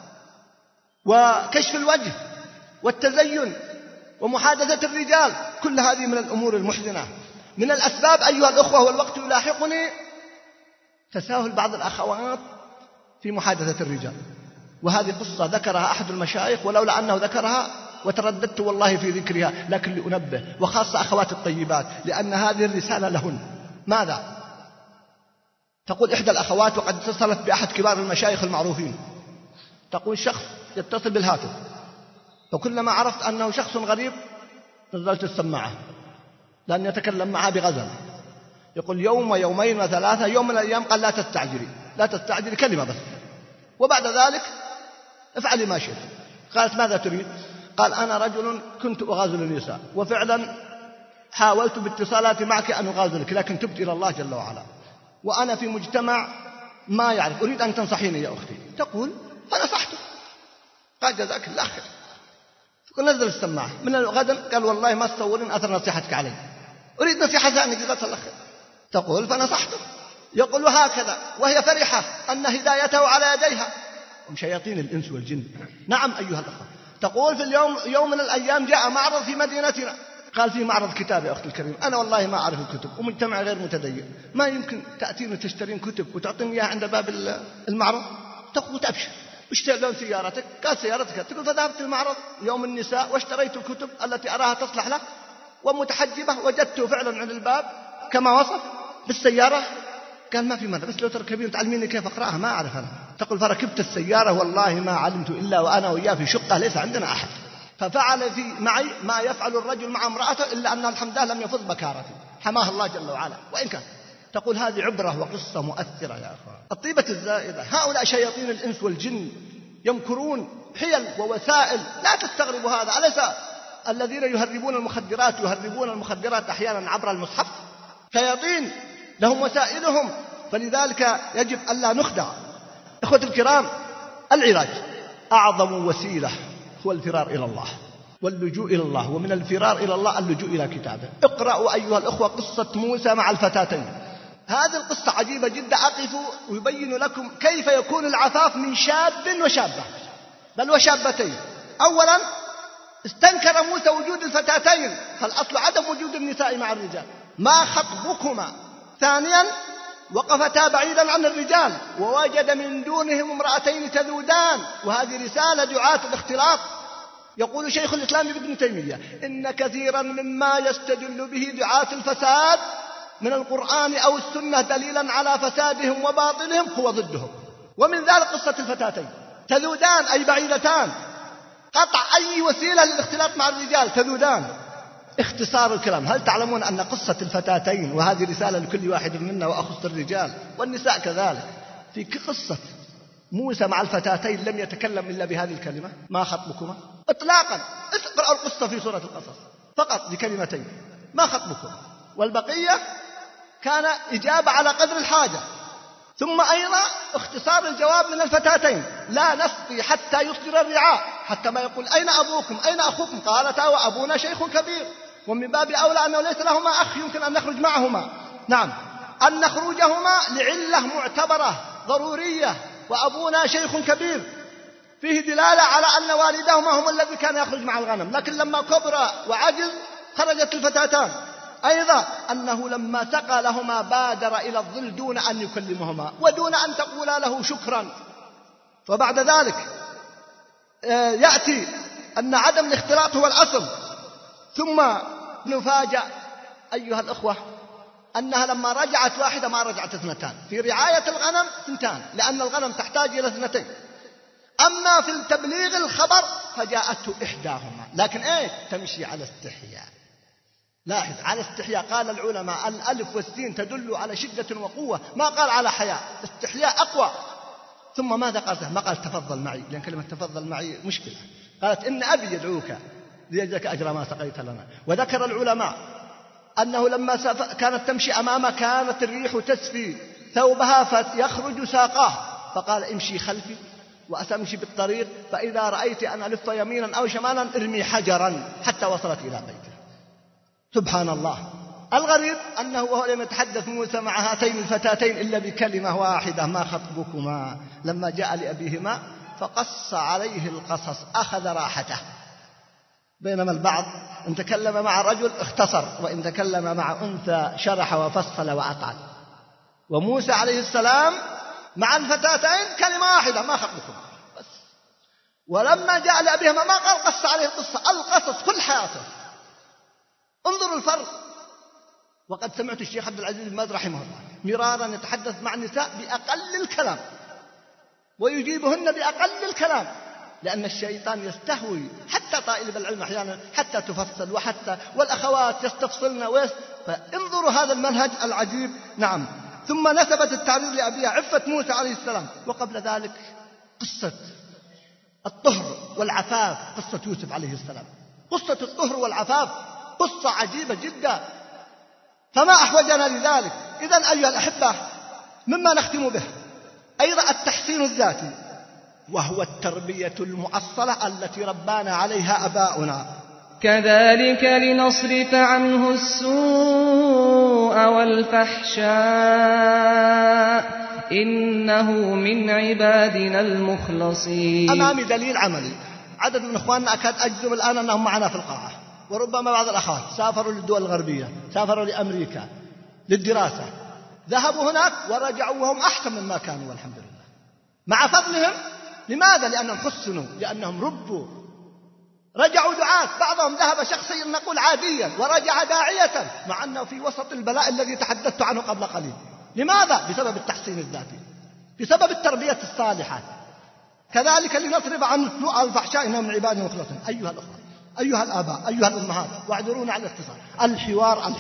وكشف الوجه والتزين ومحادثة الرجال. كل هذه من الأمور المحزنة. من الأسباب أيها الأخوة والوقت يلاحقني تساهل بعض الأخوات في محادثة الرجال، وهذه قصة ذكرها أحد المشايخ، ولولا أنه ذكرها وترددت والله في ذكرها، لكن لأنبه وخاصة أخوات الطيبات لأن هذه الرسالة لهن. ماذا تقول إحدى الأخوات وقد اتصلت بأحد كبار المشايخ المعروفين؟ تقول شخص يتصل بالهاتف، وكلما عرفت أنه شخص غريب نزلت السماعة لأن يتكلم معها بغزل. يقول يوم ويومين وثلاثة، يوم من الأيام قال لا تستعجلي كلمة بس، وبعد ذلك افعلي ما شئت. قالت ماذا تريد؟ قال أنا رجل كنت أغازل النساء، وفعلا حاولت باتصالاتي معك أن أغازلك، لكن تبت إلى الله جل وعلا، وأنا في مجتمع ما يعرف، أريد أن تنصحيني يا أختي. تقول فنصحته. قال جزاك الله خير. نزل السماعة من الغد، قال والله ما تصورين أثر نصيحتك علي، أريد نصيحة ثانية جزاك الله خير. تقول فنصحته. يقول هكذا وهي فرحة أن هدايته على يديها. هم شياطين الإنس والجن. نعم أيها الأخوة. تقول في يوم من الأيام جاء معرض في مدينتنا، قال في معرض كتاب يا أختي الكريم، أنا والله ما أعرف الكتب ومجتمع غير متدين، ما يمكن تأتين وتشترين كتب وتعطيني إياها عند باب المعرض؟ تقول تبشر، اشتري لون سيارتك؟ قال سيارتك. تقول فذهبت المعرض يوم النساء واشتريت الكتب التي أراها تصلح لك. ومتحجبة، وجدته فعلا عند الباب كما وصف بالسيارة. قال ما في مرة، بس لو تركبين تعلميني كيف أقرأها، ما أعرف أنا. تقول فركبت السيارة والله ما علمت إلا وأنا وياه في شقة ليس عندنا أحد، ففعل في معي ما يفعل الرجل مع امرأته، إلا أن الحمد لله لم يفض بكارتي، حماها الله جل وعلا وإن كان. تقول هذه عبرة وقصة مؤثرة يا أخوان. الطيبة الزائدة، هؤلاء شياطين الإنس والجن يمكرون حيل ووسائل، لا تستغربوا هذا. أليس الذين يهربون المخدرات أحيانا عبر المصحف؟ شياطين لهم وسائلهم، فلذلك يجب ألا نخدع. إخوة الكرام، العلاج أعظم وسيلة هو الفرار إلى الله واللجوء إلى الله، ومن الفرار إلى الله اللجوء إلى كتابه. اقرأوا أيها الأخوة قصة موسى مع الفتاتين. هذه القصة عجيبة جدا، أقف ويبين لكم كيف يكون العفاف من شاب وشابة، بل وشابتين. أولا استنكر موسى وجود الفتاتين، فالأصل عدم وجود النساء مع الرجال. ما خطبكما؟ ثانيا وقفتا بعيدا عن الرجال ووجد من دونهم امرأتين تذودان، وهذه رسالة دعاة الاختلاط. يقول شيخ الإسلام ابن تيمية إن كثيرا مما يستدل به دعاة الفساد من القرآن أو السنة دليلا على فسادهم وباطلهم هو ضدهم. ومن ذلك قصة الفتاتين تذودان أي بعيدتان، قطع أي وسيلة للاختلاط مع الرجال، تذودان. اختصار الكلام، هل تعلمون أن قصة الفتاتين، وهذه رسالة لكل واحد منا وأخص الرجال والنساء كذلك، في قصة موسى مع الفتاتين لم يتكلم إلا بهذه الكلمة ما خطبكما إطلاقا. اقرأوا القصة في سورة القصص فقط بكلمتين ما خطبكما، والبقية كان إجابة على قدر الحاجة. ثم أيضا اختصار الجواب من الفتاتين، لا نسقي حتى يصدر الرعاء، حتى ما يقول أين أبوكم أين أخوكم، قالتا وأبونا شيخ كبير، ومن باب أولى أنه ليس لهما أخ يمكن أن نخرج معهما. نعم، أن نخرجهما لعلة معتبرة ضرورية، وأبونا شيخ كبير فيه دلالة على أن والدهما هم الذي كان يخرج مع الغنم، لكن لما كبر وعجز خرجت الفتاتان. أيضا أنه لما سقى لهما بادر إلى الظل دون أن يكلمهما ودون أن تقولا له شكرا. فبعد ذلك يأتي أن عدم الاختلاط هو الأصل. ثم نفاجأ أيها الأخوة أنها لما رجعت واحدة ما رجعت اثنتان، في رعاية الغنم اثنتان لأن الغنم تحتاج إلى اثنتين، أما في تبليغ الخبر فجاءته إحداهما، لكن تمشي على استحياء. لاحظ، على استحياء. قال العلماء الألف والسين تدل على شدة وقوة، ما قال على حياء، استحياء أقوى. ثم ماذا قال؟ ما قال تفضل معي، لأن كلمة تفضل معي مشكلة. قالت إن أبي يدعوك ليجزك أجر ما سقيت لنا. وذكر العلماء أنه لما كانت تمشي أمامه كانت الريح تسفي ثوبها فيخرج ساقاه، فقال امشي خلفي وأتمشي بالطريق، فإذا رأيت أن ألف يمينا أو شمالا ارمي حجرا، حتى وصلت إلى بيته. سبحان الله. الغريب أنه وهو لم يتحدث موسى مع هاتين الفتاتين إلا بكلمة واحدة ما خطبكما، لما جاء لأبيهما فقص عليه القصص أخذ راحته. بينما البعض إن تكلم مع رجل اختصر، وإن تكلم مع أنثى شرح وفصل وأطعن. وموسى عليه السلام مع الفتاتين كلمة واحدة ما خطبكما بس. ولما جاء لأبيهما ما قال قص عليه القصة، القصص كل حياته. انظروا الفرق. وقد سمعت الشيخ عبد العزيز بن باز رحمه الله مرارا يتحدث مع النساء بأقل الكلام ويجيبهن بأقل الكلام، لأن الشيطان يستهوي حتى طالب العلم أحيانا حتى تفصل، وحتى والأخوات يستفصلن فانظروا هذا المنهج العجيب. نعم. ثم نسبت التعريض لأبيها عفة موسى عليه السلام. وقبل ذلك قصة الطهر والعفاف، قصة يوسف عليه السلام. قصة الطهر والعفاف قصة عجيبة جدا، فما أحوجنا لذلك. إذن أيها الأحبة، مما نختم به أيضا التحسين الذاتي، وهو التربية المؤصلة التي ربانا عليها أباؤنا. كذلك لنصرف عنه السوء والفحشاء إنه من عبادنا المخلصين. أمامي دليل عملي. عدد من إخواننا أكاد أجزم الآن أنهم معنا في القاعة، وربما بعض الأخوات سافروا للدول الغربية، سافروا لأمريكا للدراسة، ذهبوا هناك ورجعوا وهم أحسن مما كانوا والحمد لله مع فضلهم. لماذا؟ لأنهم حسنوا، لأنهم ربوا رجعوا دعاة، بعضهم ذهب شخصيا نقول عاديا ورجع داعية، مع أنه في وسط البلاء الذي تحدثت عنه قبل قليل. لماذا؟ بسبب التحسين الذاتي، بسبب التربية الصالحة. كذلك لنصرف عن السوء الفحشاء إنه من عبادنا المخلصين. أيها الأخوة، أيها الآباء، أيها الأمهات، واعذرونا على الاختصار، الحوار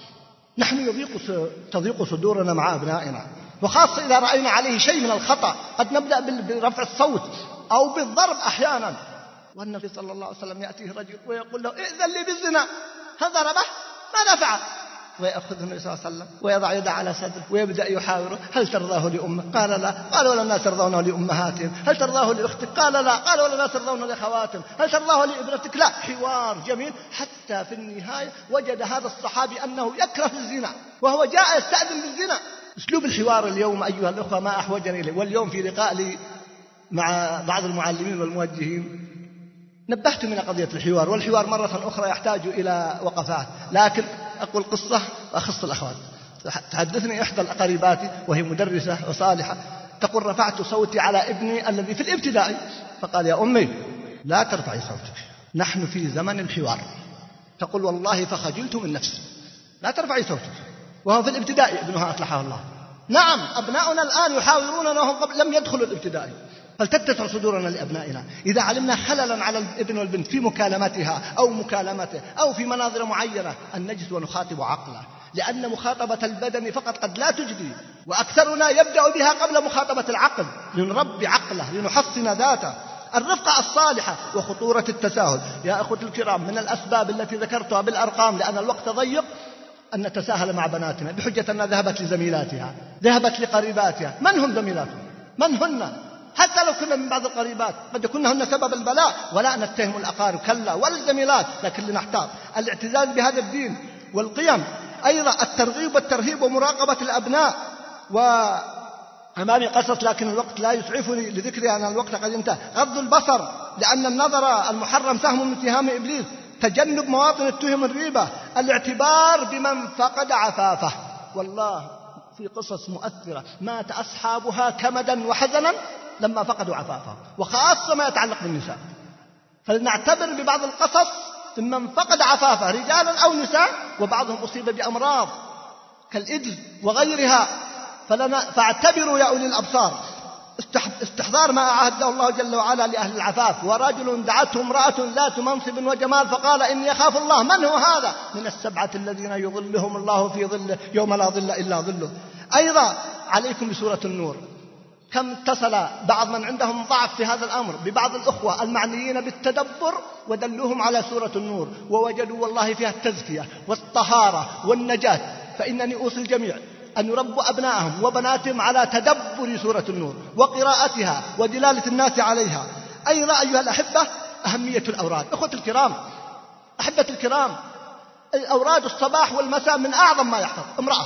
نحن تضيق صدورنا مع أبنائنا، وخاصة إذا رأينا عليه شيء من الخطأ. قد نبدأ برفع الصوت أو بالضرب أحيانا، والنبي صلى الله عليه وسلم يأتيه رجل ويقول له ائذن لي بالزنا، فضربه، ماذا فعل؟ ويأخذه النبي صلى الله عليه وسلم ويضع يده على صدره ويبدأ يحاوره، هل ترضاه لأمك؟ قال لا. قال ولا الناس يرضونه لأمهاتهم؟ هل ترضاه لأختك؟ قال لا. قال ولا الناس يرضونه لأخواتهم؟ هل ترضاه لابنتك؟ لا. حوار جميل، حتى في النهاية وجد هذا الصحابي أنه يكره الزنا، وهو جاء يستأذن بالزنا. أسلوب الحوار اليوم أيها الأخوة ما أحوجني إليه. واليوم في لقاء لي مع بعض المعلمين والموجهين نبهت من قضية الحوار، والحوار مرة أخرى يحتاج إلى وقفات، لكن أقول قصة وأخص الأخوات. تحدثني إحدى القريبات وهي مدرسة وصالحة، تقول رفعت صوتي على ابني الذي في الابتدائي، فقال يا أمي لا ترفعي صوتك، نحن في زمن الحوار. تقول والله فخجلت من نفسي، لا ترفعي صوتك، وهو في الابتدائي ابنها أصلحه الله. نعم أبناؤنا الآن يحاوروننا وهم قبل لم يدخلوا الابتدائي. فلتتسع صدورنا لأبنائنا إذا علمنا خللا على الابن والبنت في مكالمتها أو مكالمته أو في مناظر معينة أن نجلس ونخاطب عقله، لأن مخاطبة البدن فقط قد لا تجدي، وأكثرنا يبدأ بها قبل مخاطبة العقل، لنربي عقله، لنحصن ذاته. الرفقة الصالحة وخطورة التساهل. يا أخوتي الكرام، من الأسباب التي ذكرتها بالأرقام لأن الوقت ضيق أن نتساهل مع بناتنا بحجة أنها ذهبت لزميلاتها، ذهبت لقريباتها. من هم زميلاتهم؟ من هن؟ حتى لو كنا من بعض القريبات قد يكون هن سبب البلاء، ولا نتهم الأقارب كلا ولا الزميلات، لكن لنحتاط. الاعتزاز بهذا الدين والقيم، أيضا الترغيب والترهيب ومراقبة الأبناء. وأمامي قصص لكن الوقت لا يسعفني لذكرها أن الوقت قد انتهى. غض البصر، لأن النظر المحرم سهم من سهام إبليس. تجنب مواطن التهم الريبة. الاعتبار بمن فقد عفافه. والله في قصص مؤثرة مات أصحابها كمدا وحزنا لما فقدوا عفافهم، وخاصة ما يتعلق بالنساء. فلنعتبر ببعض القصص ممن فقد عفافه رجالا أو نساء، وبعضهم أصيب بأمراض كالإيدز وغيرها. فاعتبروا يا أولي الأبصار. استحضار ما أعهده الله جل وعلا لأهل العفاف. ورجل دعته امرأة ذات منصب وجمال فقال إني أخاف الله. من هو هذا؟ من السبعة الذين يظلهم الله في ظله يوم لا ظل إلا ظله. أيضا عليكم بسورة النور. كم اتصل بعض من عندهم ضعف في هذا الأمر ببعض الأخوة المعنيين بالتدبر ودلوهم على سورة النور، ووجدوا والله فيها التزكية والطهارة والنجاة. فإنني أوصي الجميع أن يربوا أبنائهم وبناتهم على تدبر سورة النور وقراءتها ودلالة الناس عليها. أيضا أيها الأحبة أهمية الأوراد. أخوة الكرام، أحبة الكرام، الأوراد الصباح والمساء من أعظم ما يحفظ. امرأة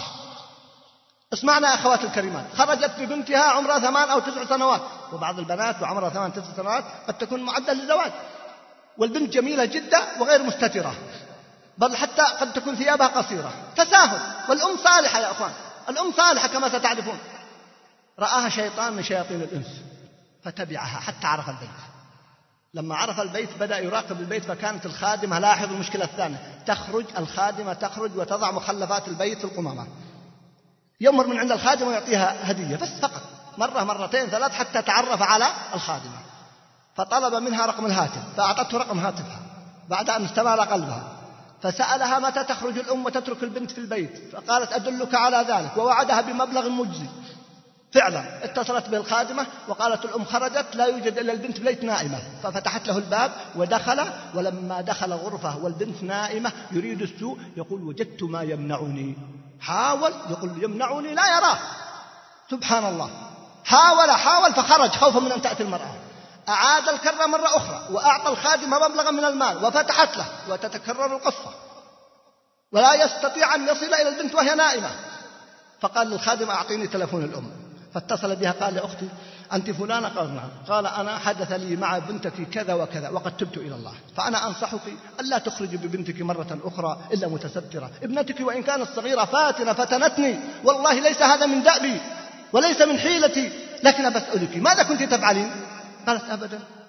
اسمعنا أخوات الكريمات خرجت ببنتها عمرها 8 أو 9 سنوات، وبعض البنات وعمرها 8 أو 9 سنوات قد تكون معدة للزواج، والبنت جميلة جدا وغير مستترة، بل حتى قد تكون ثيابها قصيرة. تساهل. والأم صالحة يا أخوان، الأم صالحة كما ستعرفون. رآها شيطان من شياطين الإنس فتبعها حتى عرف البيت. لما عرف البيت بدأ يراقب البيت، فكانت الخادمة، لاحظ المشكلة الثانية، الخادمة تخرج وتضع مخلفات البيت في القمامة، يمر من عند الخادمة ويعطيها هدية بس فقط، مرة مرتين 3 حتى تعرف على الخادمة. فطلب منها رقم الهاتف فأعطته رقم هاتفها بعد أن استمال قلبها. فسألها متى تخرج الأم وتترك البنت في البيت، فقالت أدلك على ذلك، ووعدها بمبلغ مجزي. فعلا اتصلت بالخادمة وقالت الأم خرجت لا يوجد إلا البنت بليت نائمة. ففتحت له الباب ودخل، ولما دخل غرفة والبنت نائمة يريد السوء، يقول وجدت ما يمنعني. حاول، يقول يمنعني لا يراه. سبحان الله. حاول فخرج خوفا من أن تأتي المرأة. أعاد الكرة مرة أخرى وأعطى الخادمة مبلغا من المال وفتحت له، وتتكرر القصة ولا يستطيع أن يصل إلى البنت وهي نائمة. فقال للخادم أعطيني تلفون الأم، فاتصل بها قال يا أختي أنت فلانة؟ قال نعم. قال أنا حدث لي مع بنتك كذا وكذا وقد تبت إلى الله، فأنا أنصحك ألا تخرج ببنتك مرة أخرى إلا متسترة. ابنتك وإن كانت صغيرة فاتنة فتنتني، والله ليس هذا من دأبي وليس من حيلتي، لكن بسألك ماذا كنت تفعلين؟ قالت أبدا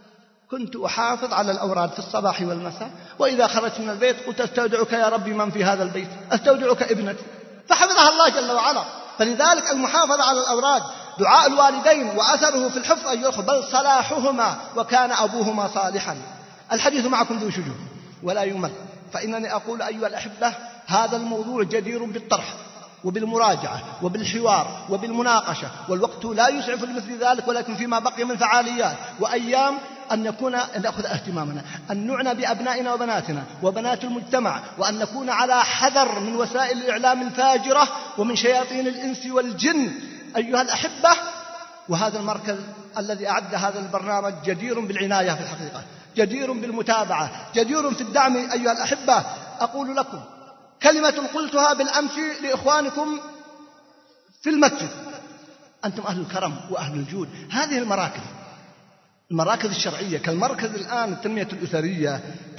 كنت أحافظ على الأوراد في الصباح والمساء، وإذا خرجت من البيت قلت أستودعك يا ربي من في هذا البيت، أستودعك ابنتي، فحفظها الله جل وعلا. فلذلك المحافظة على الأوراد دعاء الوالدين وأثره في الحفظ أن يخبر بل صلاحهما وكان أبوهما صالحا. الحديث معكم ذو شجون ولا يمل، فإنني أقول أيها الأحبة هذا الموضوع جدير بالطرح وبالمراجعة وبالحوار وبالمناقشة، والوقت لا يسعف لمثل ذلك، ولكن فيما بقي من فعاليات وأيام أن نأخذ اهتمامنا، أن نعنى بأبنائنا وبناتنا وبنات المجتمع، وأن نكون على حذر من وسائل الإعلام الفاجرة ومن شياطين الإنس والجن أيها الأحبة. وهذا المركز الذي أعد هذا البرنامج جدير بالعناية في الحقيقة، جدير بالمتابعة، جدير في الدعم أيها الأحبة. أقول لكم كلمة قلتها بالأمس لإخوانكم في المسجد، أنتم أهل الكرم وأهل الجود. هذه المراكز الشرعية كالمركز الآن التنمية الأسرية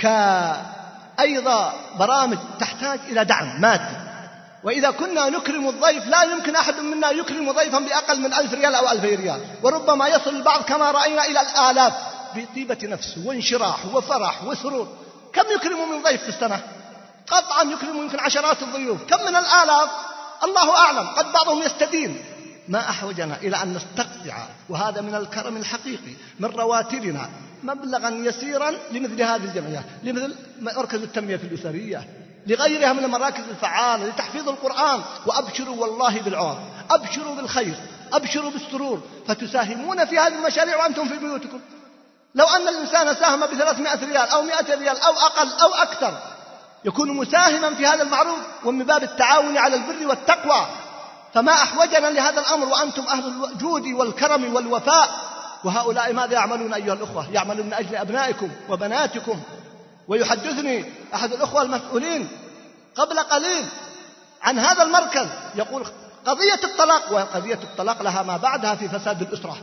كأيضا برامج تحتاج إلى دعم مادي، وإذا كنا نكرم الضيف لا يمكن أحد منا يكرم ضيفا بأقل من 1000 ريال أو 2000 ريال، وربما يصل البعض كما رأينا إلى الآلاف بطيبة نفس وانشراح وفرح وسرور. كم يكرم من ضيف في السنة؟ قطعا يكرم يمكن عشرات الضيوف، كم من الآلاف الله أعلم، قد بعضهم يستدين. ما أحوجنا إلى أن نستقطع، وهذا من الكرم الحقيقي، من رواتبنا مبلغا يسيرا لمثل هذه الجمعيات، لمثل مركز التنمية الأسرية، لغيرها من المراكز الفعالة لتحفيظ القرآن. وأبشروا والله بالعون، أبشروا بالخير، أبشروا بالسرور، فتساهمون في هذه المشاريع وأنتم في بيوتكم. لو أن الإنسان ساهم ب300 ريال أو 100 ريال أو أقل أو أكثر يكون مساهما في هذا المعروف ومن باب التعاون على البر والتقوى. فما أحوجنا لهذا الأمر وأنتم أهل الجود والكرم والوفاء. وهؤلاء ماذا يعملون أيها الأخوة؟ يعملون من أجل أبنائكم وبناتكم. ويحدثني أحد الأخوة المسؤولين قبل قليل عن هذا المركز يقول قضية الطلاق، وقضية الطلاق لها ما بعدها في فساد الأسرة،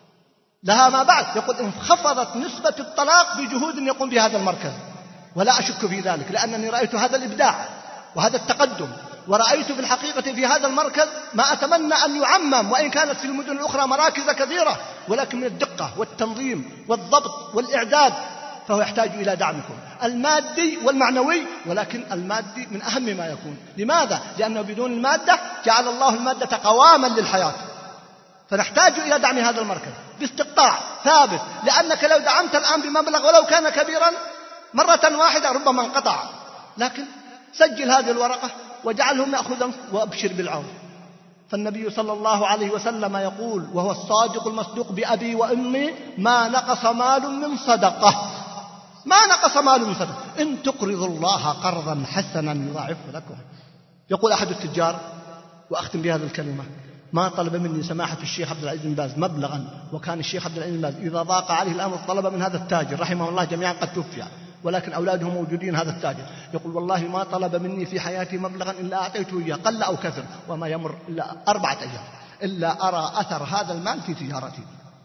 لها ما بعد. يقول انخفضت نسبة الطلاق بجهود يقوم بهذا المركز، ولا أشك في ذلك، لأنني رأيت هذا الإبداع وهذا التقدم، ورأيت في الحقيقة في هذا المركز ما أتمنى أن يعمم، وإن كانت في المدن الأخرى مراكز كثيرة، ولكن من الدقة والتنظيم والضبط والإعداد. فهو يحتاج إلى دعمكم المادي والمعنوي، ولكن المادي من أهم ما يكون. لماذا؟ لأنه بدون المادة جعل الله المادة قواما للحياة. فنحتاج إلى دعم هذا المركز باستقطاع ثابت، لأنك لو دعمت الآن بمبلغ ولو كان كبيرا مرة واحدة ربما انقطع، لكن سجل هذه الورقة وجعله مأخذا وأبشر بالعون. فالنبي صلى الله عليه وسلم يقول وهو الصادق المصدوق بأبي وأمي ما نقص مال من صدقة، ما نقص مال من صدقة إن تقرضوا الله قرضا حسنا يضاعفه لكم. يقول أحد التجار، وأختم بهذه الكلمة، ما طلب مني سماحة الشيخ عبد العزيز بن باز مبلغا، وكان الشيخ عبد العزيز بن باز إذا ضاق عليه الأمر طلب من هذا التاجر رحمه الله جميعا، قد توفي ولكن أولاده موجودين، هذا التاجر يقول والله ما طلب مني في حياتي مبلغا إلا أعطيته إياه قل أو كثر، وما يمر إلا 4 أيام إلا أرى أثر هذا المال في تجارتي.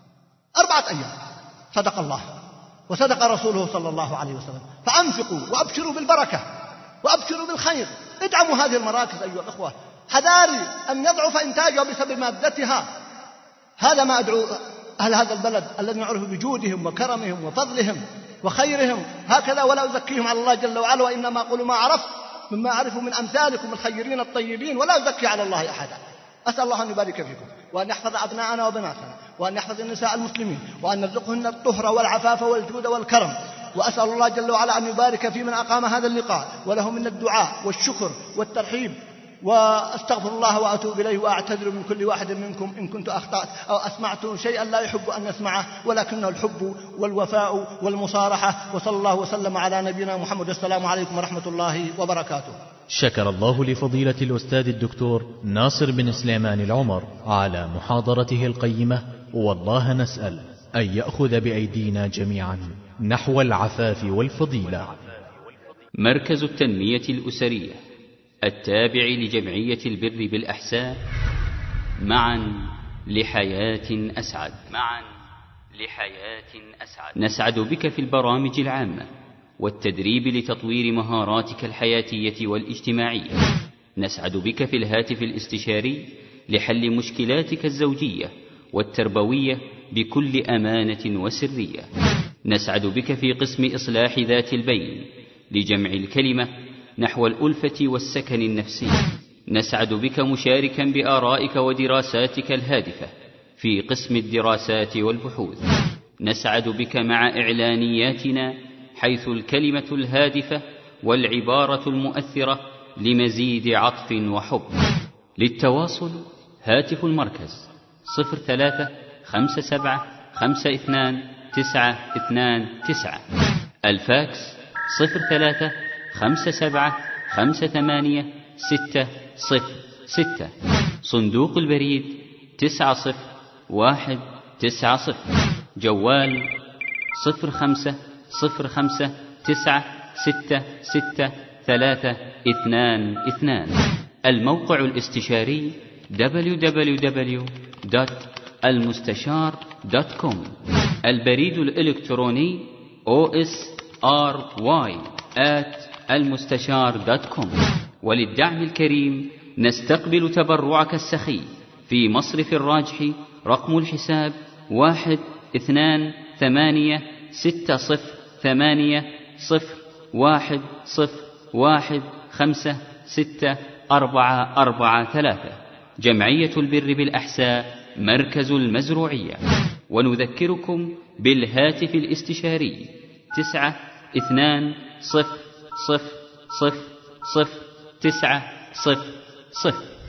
4 أيام. صدق الله وصدق رسوله صلى الله عليه وسلم. فأنفقوا وأبشروا بالبركة وأبشروا بالخير. ادعموا هذه المراكز أيها الأخوة، حذاري أن يضعف إنتاجها بسبب مادتها. هذا ما أدعو أهل هذا البلد الذين نعرف بجودهم وكرمهم وفضلهم وخيرهم هكذا، ولا أزكيهم على الله جل وعلا، وإنما أقول ما عرفت مما أعرف من أمثالكم الخيرين الطيبين، ولا أزكي على الله أحدا. أسأل الله أن يبارك فيكم، وأن يحفظ أبناءنا وبناتنا، وأن يحفظ النساء المسلمين، وأن يرزقهن الطهر والعفاف والجود والكرم. وأسأل الله جل وعلا أن يبارك في من أقام هذا اللقاء، وله من الدعاء والشكر والترحيب. وأستغفر الله وأتوب إليه، وأعتذر من كل واحد منكم إن كنت أخطأت أو أسمعت شيئا لا يحب أن يسمعه، ولكنه الحب والوفاء والمصارحة. وصلى الله وسلم على نبينا محمد. السلام عليكم ورحمة الله وبركاته. شكر الله لفضيلة الأستاذ الدكتور ناصر بن سليمان العمر على محاضرته القيمة، والله نسأل أن يأخذ بأيدينا جميعا نحو العفاف والفضيلة. مركز التنمية الأسرية التابع لجمعية البر بالأحساء، معا لحياة أسعد. معا لحياة أسعد. نسعد بك في البرامج العامة والتدريب لتطوير مهاراتك الحياتية والاجتماعية. نسعد بك في الهاتف الاستشاري لحل مشكلاتك الزوجية والتربوية بكل أمانة وسرية. نسعد بك في قسم إصلاح ذات البين لجمع الكلمة نحو الألفة والسكن النفسي. نسعد بك مشاركا بآرائك ودراساتك الهادفة في قسم الدراسات والبحوث. نسعد بك مع إعلانياتنا حيث الكلمة الهادفة والعبارة المؤثرة لمزيد عطف وحب. للتواصل هاتف المركز 0357529229. الفاكس 0357586606. صندوق البريد 90190. جوال 0559666322. الموقع الاستشاري www.almustashar.com. البريد الإلكتروني osry@almustashar.com. وللدعم الكريم نستقبل تبرعك السخي في مصرف الراجح. رقم الحساب 128068060156443. جمعية البر بالأحساء مركز المزروعية. ونذكركم بالهاتف الاستشاري 92000900.